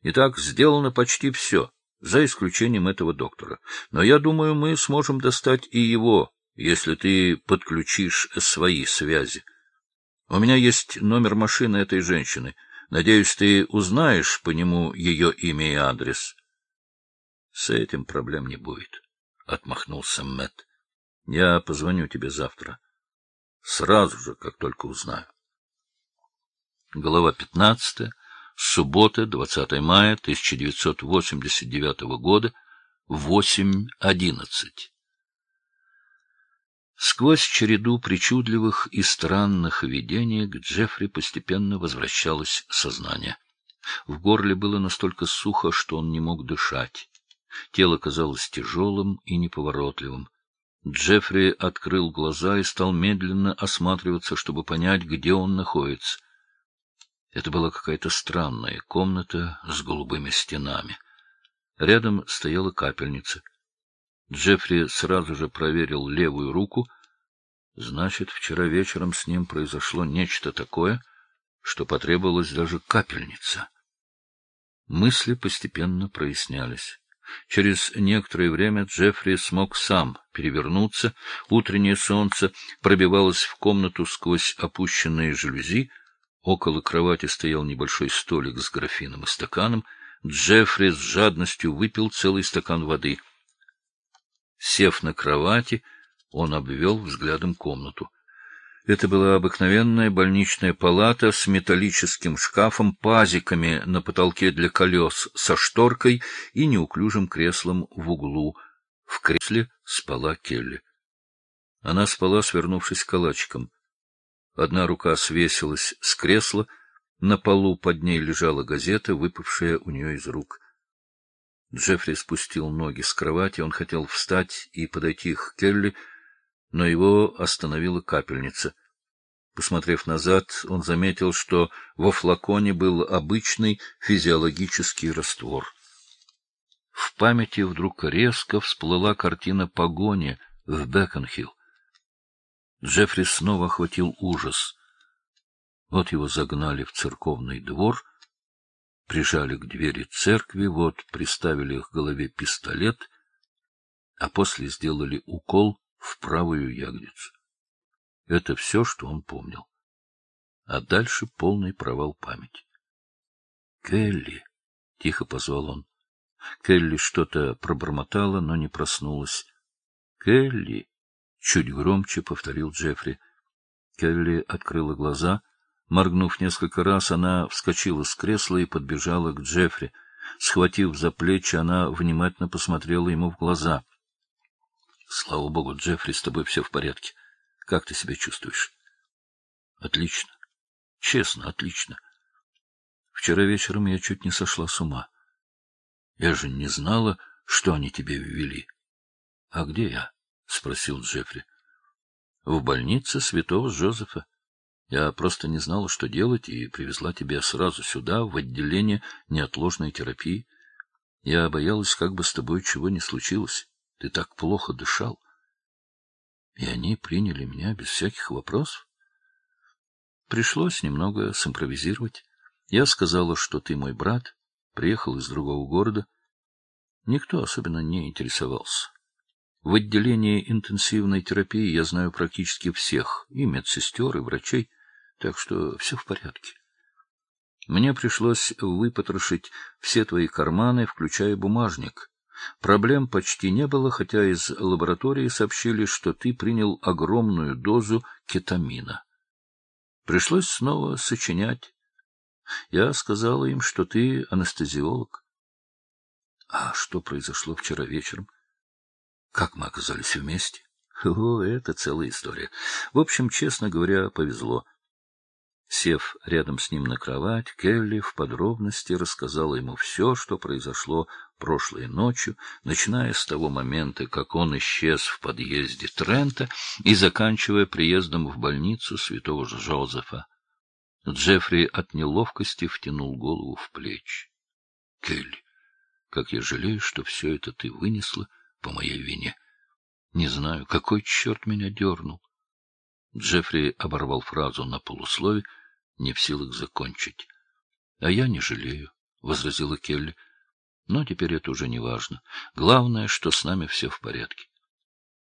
Итак, сделано почти все, за исключением этого доктора. Но я думаю, мы сможем достать и его, если ты подключишь свои связи. У меня есть номер машины этой женщины. Надеюсь, ты узнаешь по нему ее имя и адрес. — С этим проблем не будет, — отмахнулся Мэтт. — Я позвоню тебе завтра. Сразу же, как только узнаю. Глава 15. Суббота, 20 мая 1989 года, 8:11. Сквозь череду причудливых и странных видений к Джеффри постепенно возвращалось сознание. В горле было настолько сухо, что он не мог дышать. Тело казалось тяжелым и неповоротливым. Джеффри открыл глаза и стал медленно осматриваться, чтобы понять, где он находится. Это была какая-то странная комната с голубыми стенами. Рядом стояла капельница. Джеффри сразу же проверил левую руку. Значит, вчера вечером с ним произошло нечто такое, что потребовалась даже капельница. Мысли постепенно прояснялись. Через некоторое время Джеффри смог сам перевернуться. Утреннее солнце пробивалось в комнату сквозь опущенные жалюзи. Около кровати стоял небольшой столик с графином и стаканом. Джеффри с жадностью выпил целый стакан воды. Сев на кровати, он обвел взглядом комнату. Это была обыкновенная больничная палата с металлическим шкафом, пазиками на потолке для колес, со шторкой и неуклюжим креслом в углу. В кресле спала Келли. Она спала, свернувшись калачиком. Одна рука свесилась с кресла, на полу под ней лежала газета, выпавшая у нее из рук. Джеффри спустил ноги с кровати, он хотел встать и подойти к Келли, но его остановила капельница. Посмотрев назад, он заметил, что во флаконе был обычный физиологический раствор. В памяти вдруг резко всплыла картина погони в Беконхилл. Джеффри снова охватил ужас. Вот его загнали в церковный двор, прижали к двери церкви, вот приставили к голове пистолет, а после сделали укол в правую ягодицу. Это все, что он помнил. А дальше полный провал памяти. «Келли!» — тихо позвал он. Келли что-то пробормотала, но не проснулась. «Келли!» — чуть громче повторил Джеффри. Келли открыла глаза. Моргнув несколько раз, она вскочила с кресла и подбежала к Джеффри. Схватив за плечи, она внимательно посмотрела ему в глаза. — Слава богу, Джеффри, с тобой все в порядке. Как ты себя чувствуешь? — Отлично. Честно, отлично. Вчера вечером я чуть не сошла с ума. Я же не знала, что они тебе ввели. — А где я? — спросил Джеффри. — В больнице святого Жозефа. Я просто не знала, что делать, и привезла тебя сразу сюда, в отделение неотложной терапии. Я боялась, как бы с тобой чего не случилось. Ты так плохо дышал. И они приняли меня без всяких вопросов. Пришлось немного симпровизировать. Я сказала, что ты мой брат, приехал из другого города. Никто особенно не интересовался. В отделении интенсивной терапии я знаю практически всех, и медсестер, и врачей, так что все в порядке. Мне пришлось выпотрошить все твои карманы, включая бумажник. Проблем почти не было, хотя из лаборатории сообщили, что ты принял огромную дозу кетамина. Пришлось снова сочинять. Я сказала им, что ты анестезиолог. А что произошло вчера вечером? Как мы оказались вместе? О, это целая история. В общем, честно говоря, повезло. Сев рядом с ним на кровать, Келли в подробности рассказала ему все, что произошло прошлой ночью, начиная с того момента, как он исчез в подъезде Трента, и заканчивая приездом в больницу святого Жозефа. Джеффри от неловкости втянул голову в плечи. — Келли, как я жалею, что все это ты вынесла по моей вине. Не знаю, какой черт меня дернул. Джеффри оборвал фразу на полуслове, не в силах закончить. — А я не жалею, — возразила Келли. — Но теперь это уже не важно. Главное, что с нами все в порядке.